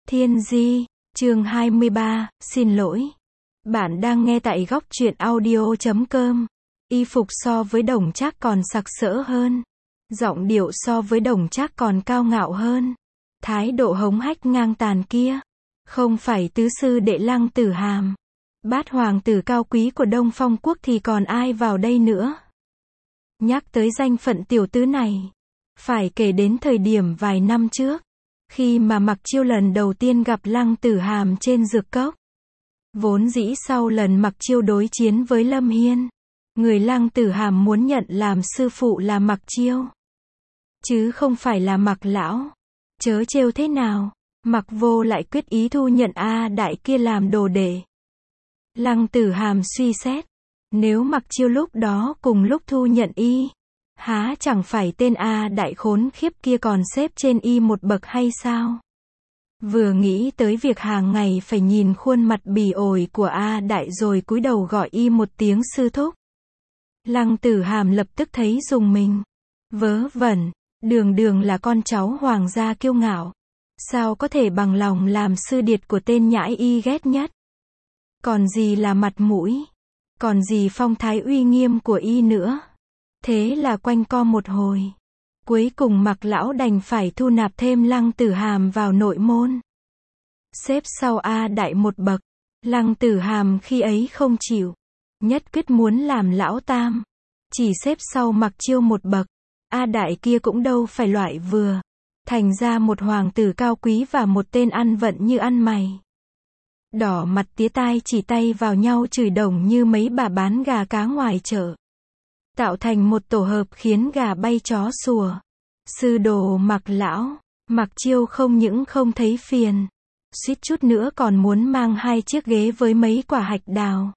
Thiên Di, chương 23, xin lỗi. Bạn đang nghe tại góc truyện audio.com. Y phục so với Đồng Trác còn sặc sỡ hơn. Giọng điệu so với Đồng Trác còn cao ngạo hơn. Thái độ hống hách ngang tàn kia. Không phải tứ sư đệ Lăng Tử Hàm. Bát hoàng tử cao quý của Đông Phong quốc thì còn ai vào đây nữa. Nhắc tới danh phận tiểu tứ này. Phải kể đến thời điểm vài năm trước. Khi mà Mặc Chiêu lần đầu tiên gặp Lăng Tử Hàm trên dược cốc. Vốn dĩ sau lần Mặc Chiêu đối chiến với Lâm Hiên. Người Lăng Tử Hàm muốn nhận làm sư phụ là Mặc Chiêu. Chứ không phải là Mặc lão. Chớ trêu thế nào. Mặc vô lại quyết ý thu nhận A Đại kia làm đồ đệ. Lăng Tử Hàm suy xét. Nếu Mặc Chiêu lúc đó cùng lúc thu nhận y. Há chẳng phải tên A Đại khốn khiếp kia còn xếp trên y một bậc hay sao? Vừa nghĩ tới việc hàng ngày phải nhìn khuôn mặt bỉ ổi của A Đại rồi cúi đầu gọi y một tiếng sư thúc. Lăng Tử Hàm lập tức thấy rùng mình. Vớ vẩn, đường đường là con cháu hoàng gia kiêu ngạo. Sao có thể bằng lòng làm sư điệt của tên nhãi y ghét nhất? Còn gì là mặt mũi? Còn gì phong thái uy nghiêm của y nữa? Thế là quanh co một hồi. Cuối cùng Mặc lão đành phải thu nạp thêm Lăng Tử Hàm vào nội môn. Xếp sau A Đại một bậc. Lăng Tử Hàm khi ấy không chịu. Nhất quyết muốn làm lão tam. Chỉ xếp sau Mặc Chiêu một bậc. A Đại kia cũng đâu phải loại vừa. Thành ra một hoàng tử cao quý và một tên ăn vận như ăn mày. Đỏ mặt tía tai chỉ tay vào nhau chửi đồng như mấy bà bán gà cá ngoài chợ. Tạo thành một tổ hợp khiến gà bay chó sủa. Sư đồ Mặc lão, Mặc Chiêu không những không thấy phiền, suýt chút nữa còn muốn mang 2 chiếc ghế với mấy quả hạch đào.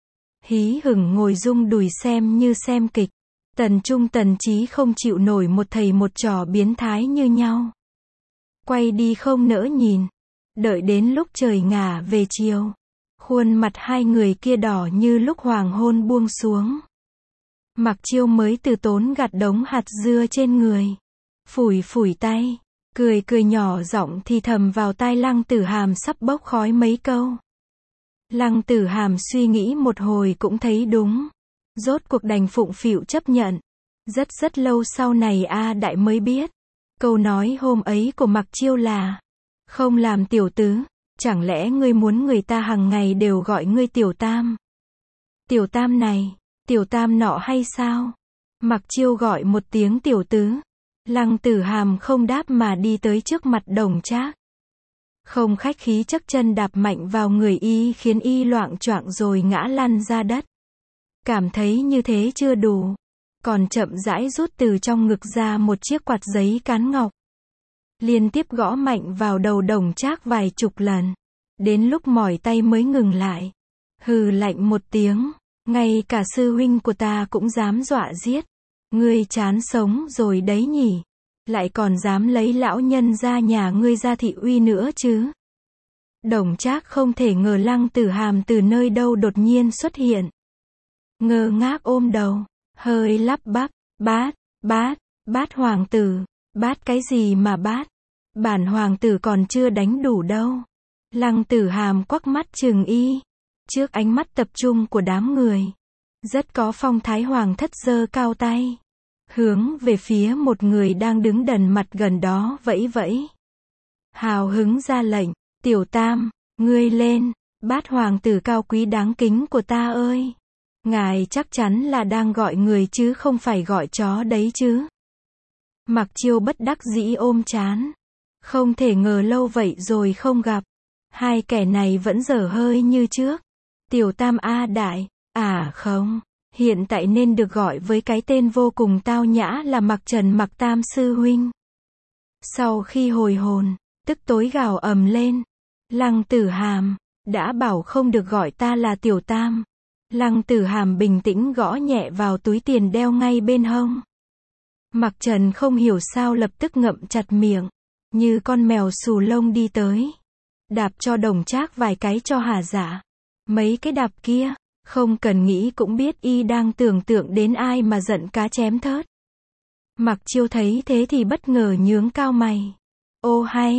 Hí hửng ngồi rung đùi xem như xem kịch. Tần Trung Tần Chí không chịu nổi một thầy một trò biến thái như nhau. Quay đi không nỡ nhìn. Đợi đến lúc trời ngả về chiều. Khuôn mặt hai người kia đỏ như lúc hoàng hôn buông xuống. Mặc Chiêu mới từ tốn gặt đống hạt dưa trên người. Phủi phủi tay. Cười cười nhỏ giọng thì thầm vào tai Lăng Tử Hàm sắp bốc khói mấy câu. Lăng Tử Hàm suy nghĩ một hồi cũng thấy đúng. Rốt cuộc đành phụng phịu chấp nhận. Rất lâu sau này A Đại mới biết. Câu nói hôm ấy của Mặc Chiêu là. Không làm tiểu tứ. Chẳng lẽ ngươi muốn người ta hằng ngày đều gọi ngươi tiểu tam? Tiểu tam này. Tiểu tam nọ hay sao? Mặc Chiêu gọi một tiếng tiểu tứ. Lăng Tử Hàm không đáp mà đi tới trước mặt Đồng Trác. Không khách khí chắc chân đạp mạnh vào người y khiến y loạng choạng rồi ngã lăn ra đất. Cảm thấy như thế chưa đủ. Còn chậm rãi rút từ trong ngực ra một chiếc quạt giấy cán ngọc. Liên tiếp gõ mạnh vào đầu Đồng Trác vài chục lần. Đến lúc mỏi tay mới ngừng lại. Hừ lạnh một tiếng. Ngay cả sư huynh của ta cũng dám dọa giết. Ngươi chán sống rồi đấy nhỉ. Lại còn dám lấy lão nhân ra nhà ngươi ra thị uy nữa chứ. Đồng Trác không thể ngờ Lăng Tử Hàm từ nơi đâu đột nhiên xuất hiện. Ngơ ngác ôm đầu. Hơi lắp bắp. Bát hoàng tử. Bát cái gì mà bát? Bản hoàng tử còn chưa đánh đủ đâu. Lăng Tử Hàm quắc mắt trừng y. Trước ánh mắt tập trung của đám người. Rất có phong thái hoàng thất giơ cao tay. Hướng về phía một người đang đứng đần mặt gần đó vẫy vẫy. Hào hứng ra lệnh. Tiểu tam, ngươi lên. Bát hoàng tử cao quý đáng kính của ta ơi. Ngài chắc chắn là đang gọi người chứ không phải gọi chó đấy chứ. Mặc Chiêu bất đắc dĩ ôm trán. Không thể ngờ lâu vậy rồi không gặp. Hai kẻ này vẫn dở hơi như trước. Tiểu tam A Đại, à không, hiện tại nên được gọi với cái tên vô cùng tao nhã là Mặc Trần Mặc Tam sư huynh. Sau khi hồi hồn, tức tối gào ầm lên. Lăng Tử Hàm, đã bảo không được gọi ta là tiểu tam. Lăng Tử Hàm bình tĩnh gõ nhẹ vào túi tiền đeo ngay bên hông. Mặc Trần không hiểu sao lập tức ngậm chặt miệng. Như con mèo xù lông đi tới. Đạp cho Đồng Trác vài cái cho hả dạ. Mấy cái đạp kia, không cần nghĩ cũng biết y đang tưởng tượng đến ai mà giận cá chém thớt. Mặc Chiêu thấy thế thì bất ngờ nhướng cao mày. Ô hay,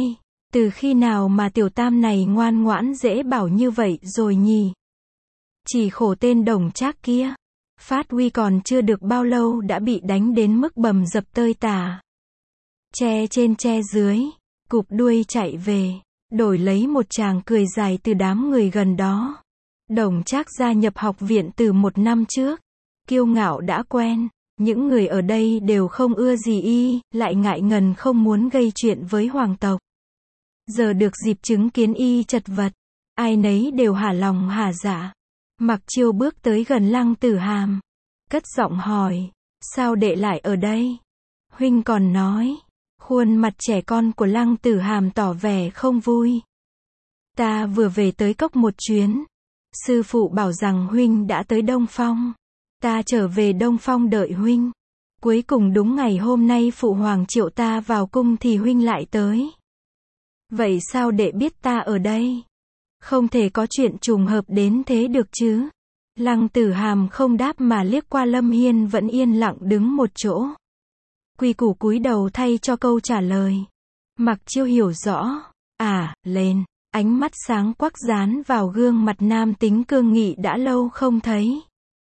Từ khi nào mà tiểu tam này ngoan ngoãn dễ bảo như vậy rồi nhỉ? Chỉ khổ tên Đồng Trác kia. Phát huy còn chưa được bao lâu đã bị đánh đến mức bầm dập tơi tả. Che trên che dưới, cụp đuôi chạy về, đổi lấy một tràng cười dài từ đám người gần đó. Đồng Trác gia nhập học viện từ 1 năm trước. Kiêu ngạo đã quen, những người ở đây đều không ưa gì y, lại ngại ngần không muốn gây chuyện với hoàng tộc. Giờ được dịp chứng kiến y chật vật, ai nấy đều hả lòng hả dạ. Mặc Chiêu bước tới gần Lăng Tử Hàm, cất giọng hỏi, sao đệ lại ở đây? Huynh còn nói. Khuôn mặt trẻ con của Lăng Tử Hàm tỏ vẻ không vui. Ta vừa về tới cốc một chuyến. Sư phụ bảo rằng huynh đã tới Đông Phong. Ta trở về Đông Phong đợi huynh. Cuối cùng đúng ngày hôm nay phụ hoàng triệu ta vào cung thì huynh lại tới. Vậy sao đệ biết ta ở đây? Không thể có chuyện trùng hợp đến thế được chứ. Lăng Tử Hàm không đáp mà liếc qua Lâm Hiên vẫn yên lặng đứng một chỗ. Quy củ cúi đầu thay cho câu trả lời. Mặc Chiêu hiểu rõ. Lên. Ánh mắt sáng quắc dán vào gương mặt nam tính cương nghị đã lâu không thấy.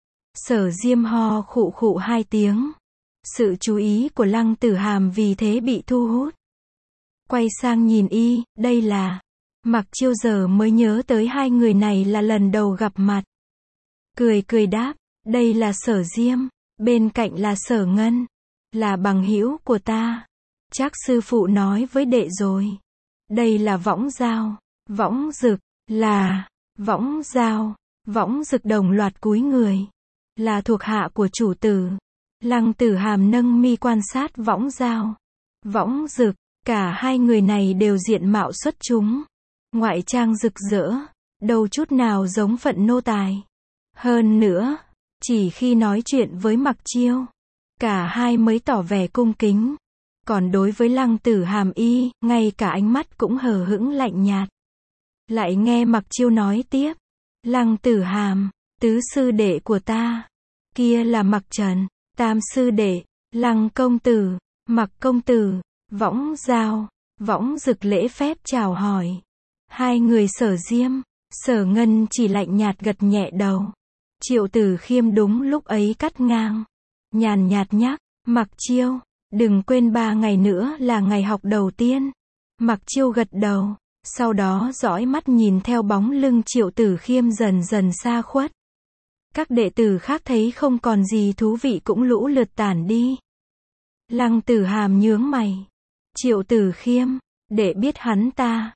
Sở Diêm ho khụ khụ 2 tiếng. Sự chú ý của Lăng Tử Hàm vì thế bị thu hút. Quay sang nhìn y, đây là. Mặc Chiêu giờ mới nhớ tới hai người này là lần đầu gặp mặt. Cười cười đáp, đây là Sở Diêm, bên cạnh là Sở Ngân, là bằng hữu của ta. Chắc sư phụ nói với đệ rồi. Đây là Võng Dao, Võng Dực, là Võng Dao, Võng Dực đồng loạt cúi người, là thuộc hạ của chủ tử. Lăng Tử Hàm nâng mi quan sát Võng Dao, Võng Dực, cả hai người này đều diện mạo xuất chúng, ngoại trang rực rỡ, đâu chút nào giống phận nô tài. Hơn nữa, chỉ khi nói chuyện với Mặc Chiêu, cả hai mới tỏ vẻ cung kính. Còn đối với Lăng Tử Hàm y, ngay cả ánh mắt cũng hờ hững lạnh nhạt. Lại nghe Mặc Chiêu nói tiếp. Lăng Tử Hàm, tứ sư đệ của ta. Kia là Mặc Trần, tam sư đệ, Lăng công tử, Mặc công tử, Võng Dao, Võng Dực lễ phép chào hỏi. Hai người Sở Diêm, Sở Ngân chỉ lạnh nhạt gật nhẹ đầu. Triệu Tử Khiêm đúng lúc ấy cắt ngang. Nhàn nhạt nhắc, Mặc Chiêu, đừng quên 3 ngày nữa là ngày học đầu tiên. Mặc Chiêu gật đầu, sau đó dõi mắt nhìn theo bóng lưng Triệu Tử Khiêm dần dần xa khuất. Các đệ tử khác thấy không còn gì thú vị cũng lũ lượt tản đi. Lăng Tử Hàm nhướng mày. Triệu Tử Khiêm, đệ biết hắn ta,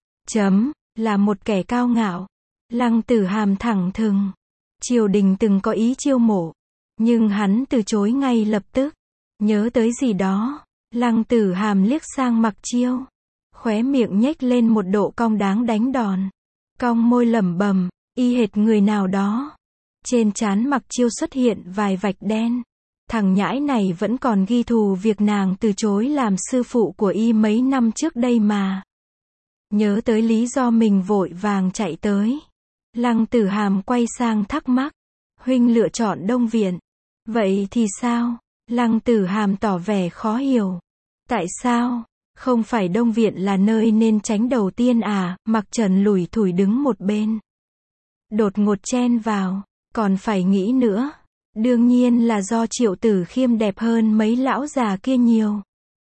là một kẻ cao ngạo. Lăng Tử Hàm thẳng thừng. Triều đình từng có ý chiêu mộ, nhưng hắn từ chối ngay lập tức. Nhớ tới gì đó, Lăng Tử Hàm liếc sang Mặc Chiêu, khóe miệng nhếch lên một độ cong đáng đánh đòn. Cong môi lẩm bẩm, y hệt người nào đó. Trên trán Mặc Chiêu xuất hiện vài vạch đen. Thằng nhãi này vẫn còn ghi thù việc nàng từ chối làm sư phụ của y mấy năm trước đây mà. Nhớ tới lý do mình vội vàng chạy tới. Lăng Tử Hàm quay sang thắc mắc. Huynh lựa chọn Đông Viện. Vậy thì sao? Lăng Tử Hàm tỏ vẻ khó hiểu. Tại sao? Không phải Đông Viện là nơi nên tránh đầu tiên à? Mặc Trần lủi thủi đứng một bên. Đột ngột chen vào. Còn phải nghĩ nữa. Đương nhiên là do Triệu Tử Khiêm đẹp hơn mấy lão già kia nhiều.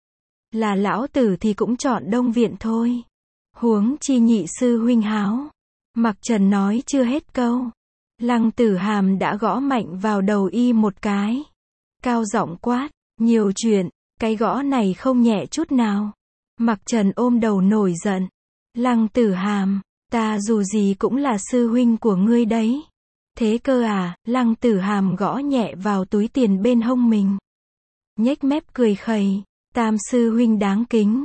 Là lão tử thì cũng chọn Đông Viện thôi. Huống chi nhị sư huynh háo. Mặc Trần nói chưa hết câu. Lăng Tử Hàm đã gõ mạnh vào đầu y một cái. Cao giọng quát, nhiều chuyện, cái gõ này không nhẹ chút nào. Mặc Trần ôm đầu nổi giận. Lăng Tử Hàm, ta dù gì cũng là sư huynh của ngươi đấy. Thế cơ à? Lăng Tử Hàm gõ nhẹ vào túi tiền bên hông mình. Nhếch mép cười khẩy, tam sư huynh đáng kính.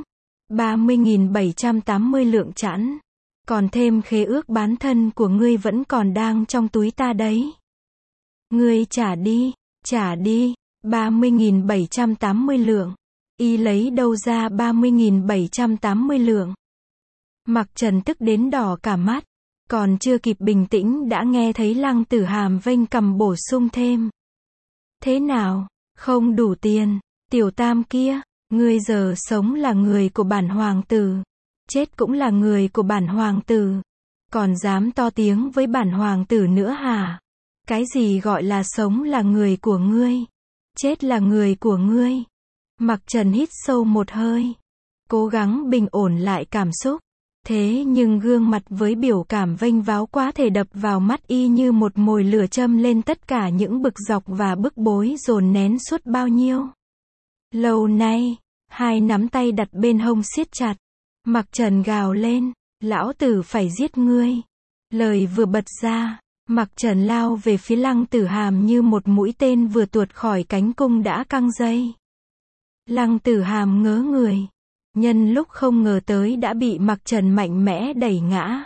30.780 lượng chẵn. Còn thêm khế ước bán thân của ngươi vẫn còn đang trong túi ta đấy. Ngươi trả đi, 30.780 lượng. Y lấy đâu ra 30.780 lượng? Mặc Trần tức đến đỏ cả mắt. Còn chưa kịp bình tĩnh đã nghe thấy Lăng Tử Hàm vênh cằm bổ sung thêm. Thế nào, không đủ tiền, tiểu tam kia, ngươi giờ sống là người của bản hoàng tử. Chết cũng là người của bản hoàng tử. Còn dám to tiếng với bản hoàng tử nữa hả? Cái gì gọi là sống là người của ngươi? Chết là người của ngươi. Mặc Trần hít sâu một hơi. Cố gắng bình ổn lại cảm xúc. Thế nhưng gương mặt với biểu cảm vênh váo quá thể đập vào mắt y như một mồi lửa châm lên tất cả những bực dọc và bức bối dồn nén suốt bao nhiêu lâu nay. Hai nắm tay đặt bên hông siết chặt. Mặc Trần gào lên, lão tử phải giết ngươi. Lời vừa bật ra, Mặc Trần lao về phía Lăng Tử Hàm như một mũi tên vừa tuột khỏi cánh cung đã căng dây. Lăng Tử Hàm ngớ người. Nhân lúc không ngờ tới đã bị Mặc Trần mạnh mẽ đẩy ngã.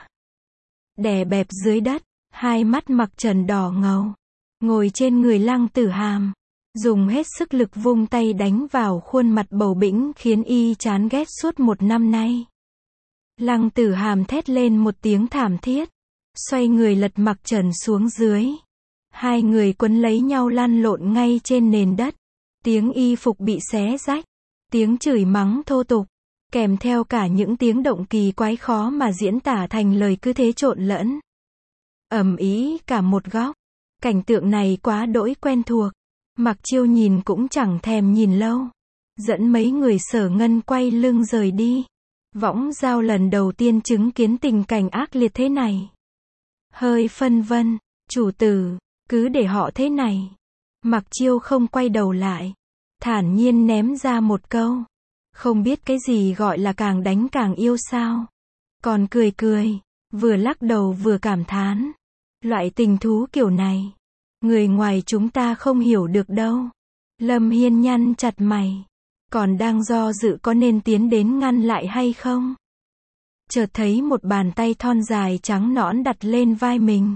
Đè bẹp dưới đất, hai mắt Mặc Trần đỏ ngầu. Ngồi trên người Lăng Tử Hàm. Dùng hết sức lực vung tay đánh vào khuôn mặt bầu bĩnh khiến y chán ghét suốt một năm nay. Lăng Tử Hàm thét lên một tiếng thảm thiết. Xoay người lật Mặc Trần xuống dưới. Hai người quấn lấy nhau lăn lộn ngay trên nền đất. Tiếng y phục bị xé rách. Tiếng chửi mắng thô tục. Kèm theo cả những tiếng động kỳ quái khó mà diễn tả thành lời cứ thế trộn lẫn. Ầm ĩ cả một góc. Cảnh tượng này quá đỗi quen thuộc. Mặc Chiêu nhìn cũng chẳng thèm nhìn lâu. Dẫn mấy người Sở Ngân quay lưng rời đi. Võng Giao lần đầu tiên chứng kiến tình cảnh ác liệt thế này. Hơi phân vân, chủ tử, cứ để họ thế này. Mặc Chiêu không quay đầu lại. Thản nhiên ném ra một câu. Không biết cái gì gọi là càng đánh càng yêu sao. Còn cười cười, vừa lắc đầu vừa cảm thán. Loại tình thú kiểu này, người ngoài chúng ta không hiểu được đâu. Lâm Hiên nhăn chặt mày. Còn đang do dự có nên tiến đến ngăn lại hay không. Chợt thấy một bàn tay thon dài trắng nõn đặt lên vai mình.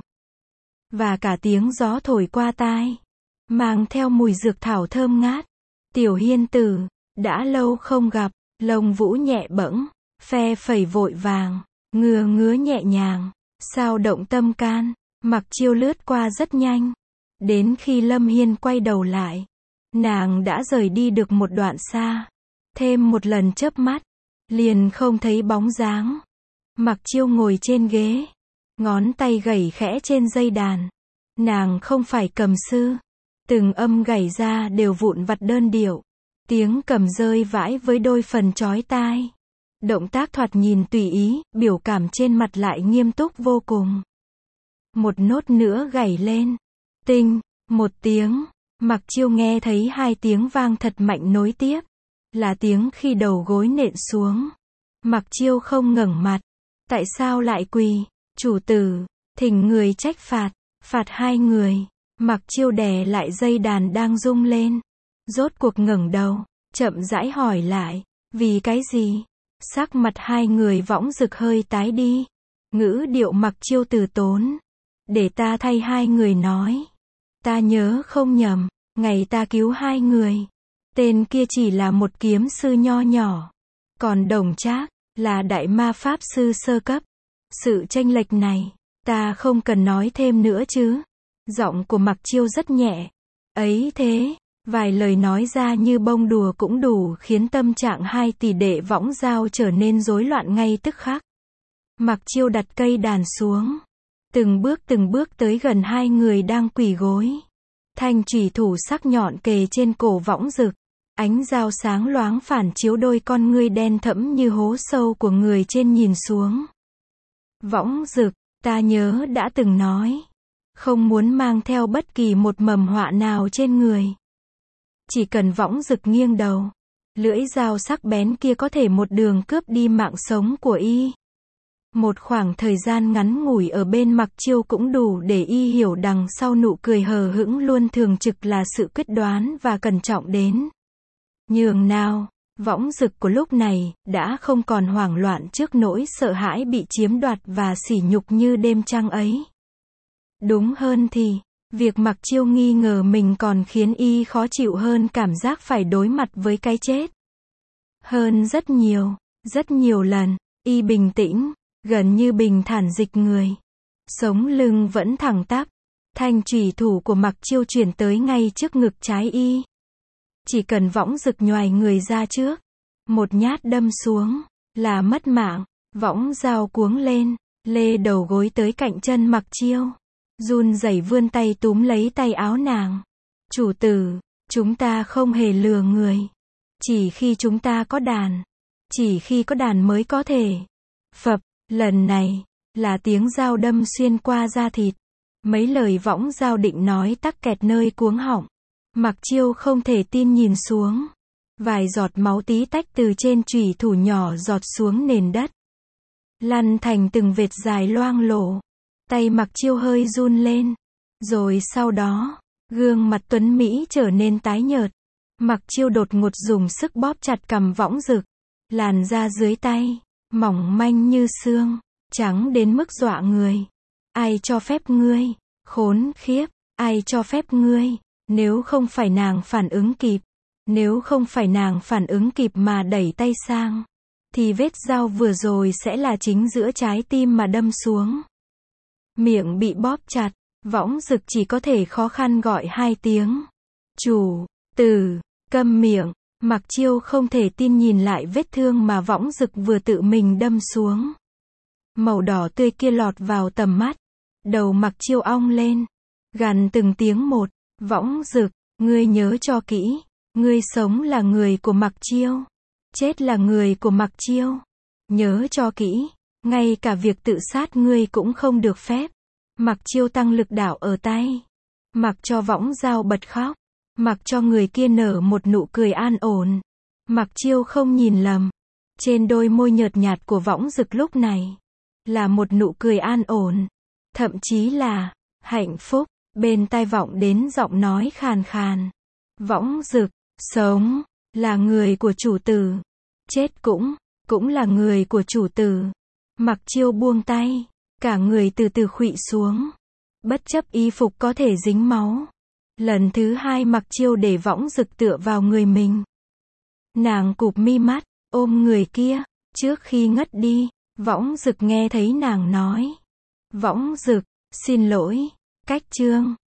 Và cả tiếng gió thổi qua tai. Mang theo mùi dược thảo thơm ngát. Tiểu Hiên tử, đã lâu không gặp. Lông vũ nhẹ bẫng, phe phẩy vội vàng, ngứa nhẹ nhàng, sao động tâm can. Mặc Chiêu lướt qua rất nhanh. Đến khi Lâm Hiên quay đầu lại, nàng đã rời đi được một đoạn xa. Thêm một lần chớp mắt, liền không thấy bóng dáng. Mặc Chiêu ngồi trên ghế, ngón tay gảy khẽ trên dây đàn. Nàng không phải cầm sư, từng âm gảy ra đều vụn vặt đơn điệu. Tiếng cầm rơi vãi với đôi phần chói tai. Động tác thoạt nhìn tùy ý, biểu cảm trên mặt lại nghiêm túc vô cùng. Một nốt nữa gảy lên. Tinh, một tiếng. Mặc Chiêu nghe thấy hai tiếng vang thật mạnh nối tiếp. Là tiếng khi đầu gối nện xuống. Mặc Chiêu không ngẩng mặt. Tại sao lại quỳ? Chủ tử, thỉnh người trách phạt. Phạt hai người. Mặc Chiêu đè lại dây đàn đang rung lên. Rốt cuộc ngẩng đầu, chậm rãi hỏi lại. Vì cái gì? Sắc mặt hai người Võng Dực hơi tái đi. Ngữ điệu Mặc Chiêu từ tốn. Để ta thay hai người nói. Ta nhớ không nhầm, ngày ta cứu hai người. Tên kia chỉ là một kiếm sư nho nhỏ. Còn Đồng Trác là đại ma pháp sư sơ cấp. Sự chênh lệch này, ta không cần nói thêm nữa chứ. Giọng của Mặc Chiêu rất nhẹ. Ấy thế, vài lời nói ra như bông đùa cũng đủ khiến tâm trạng hai tỷ đệ Võng Giao trở nên rối loạn ngay tức khắc. Mặc Chiêu đặt cây đàn xuống. Từng bước tới gần hai người đang quỳ gối. Thanh chủy thủ sắc nhọn kề trên cổ Võng Dực. Ánh dao sáng loáng phản chiếu đôi con ngươi đen thẫm như hố sâu của người trên nhìn xuống. Võng Dực, ta nhớ đã từng nói. Không muốn mang theo bất kỳ một mầm họa nào trên người. Chỉ cần Võng Dực nghiêng đầu. Lưỡi dao sắc bén kia có thể một đường cướp đi mạng sống của y. Một khoảng thời gian ngắn ngủi ở bên Mặc Chiêu cũng đủ để y hiểu đằng sau nụ cười hờ hững luôn thường trực là sự quyết đoán và cẩn trọng đến nhường nào. Võng Dực của lúc này đã không còn hoảng loạn trước nỗi sợ hãi bị chiếm đoạt và sỉ nhục như đêm trăng ấy. Đúng hơn thì, việc Mặc Chiêu nghi ngờ mình còn khiến y khó chịu hơn cảm giác phải đối mặt với cái chết. Hơn rất nhiều lần, y bình tĩnh, gần như bình thản dịch người. Sống lưng vẫn thẳng tắp. Thanh chủy thủ của Mặc Chiêu chuyển tới ngay trước ngực trái y. Chỉ cần Võng Dực nhoài người ra trước. Một nhát đâm xuống, là mất mạng. Võng dao cuống lên, lê đầu gối tới cạnh chân Mặc Chiêu. Run rẩy vươn tay túm lấy tay áo nàng. Chủ tử, chúng ta không hề lừa người. Chỉ khi chúng ta có đàn. Chỉ khi có đàn mới có thể. Phập, lần này, là tiếng dao đâm xuyên qua da thịt. Mấy lời võng dao định nói tắc kẹt nơi cuống họng. Mặc Chiêu không thể tin nhìn xuống. Vài giọt máu tí tách từ trên chủy thủ nhỏ giọt xuống nền đất. Lăn thành từng vệt dài loang lổ. Tay Mặc Chiêu hơi run lên. Rồi sau đó, gương mặt tuấn Mỹ trở nên tái nhợt. Mặc Chiêu đột ngột dùng sức bóp chặt cằm Võng Dực. Làn da dưới tay, mỏng manh như xương, trắng đến mức dọa người. Ai cho phép ngươi? Khốn khiếp, ai cho phép ngươi? Nếu không phải nàng phản ứng kịp. Nếu không phải nàng phản ứng kịp mà đẩy tay sang. Thì vết dao vừa rồi sẽ là chính giữa trái tim mà đâm xuống. Miệng bị bóp chặt, Võng Dực chỉ có thể khó khăn gọi 2 tiếng. Chủ tử, câm miệng. Mặc Chiêu không thể tin nhìn lại vết thương mà Võng Dực vừa tự mình đâm xuống. Màu đỏ tươi kia lọt vào tầm mắt. Đầu Mặc Chiêu ong lên. Gằn từng tiếng một. Võng Dực, ngươi nhớ cho kỹ. Ngươi sống là người của Mặc Chiêu. Chết là người của Mặc Chiêu. Nhớ cho kỹ. Ngay cả việc tự sát ngươi cũng không được phép. Mặc Chiêu tăng lực đạo ở tay. Mặc cho Võng dao bật khóc. Mặc cho người kia nở một nụ cười an ổn. Mặc Chiêu không nhìn lầm. Trên đôi môi nhợt nhạt của Võng Dực lúc này. Là một nụ cười an ổn. Thậm chí là hạnh phúc. Bên tai vọng đến giọng nói khàn khàn. Võng Dực, sống, là người của chủ tử. Chết cũng là người của chủ tử. Mặc Chiêu buông tay. Cả người từ từ khuỵu xuống. Bất chấp y phục có thể dính máu. Lần thứ 2 Mặc Chiêu để Võng Dực tựa vào người mình. Nàng cụp mi mắt, ôm người kia. Trước khi ngất đi, Võng Dực nghe thấy nàng nói. Võng Dực, xin lỗi. Cách chương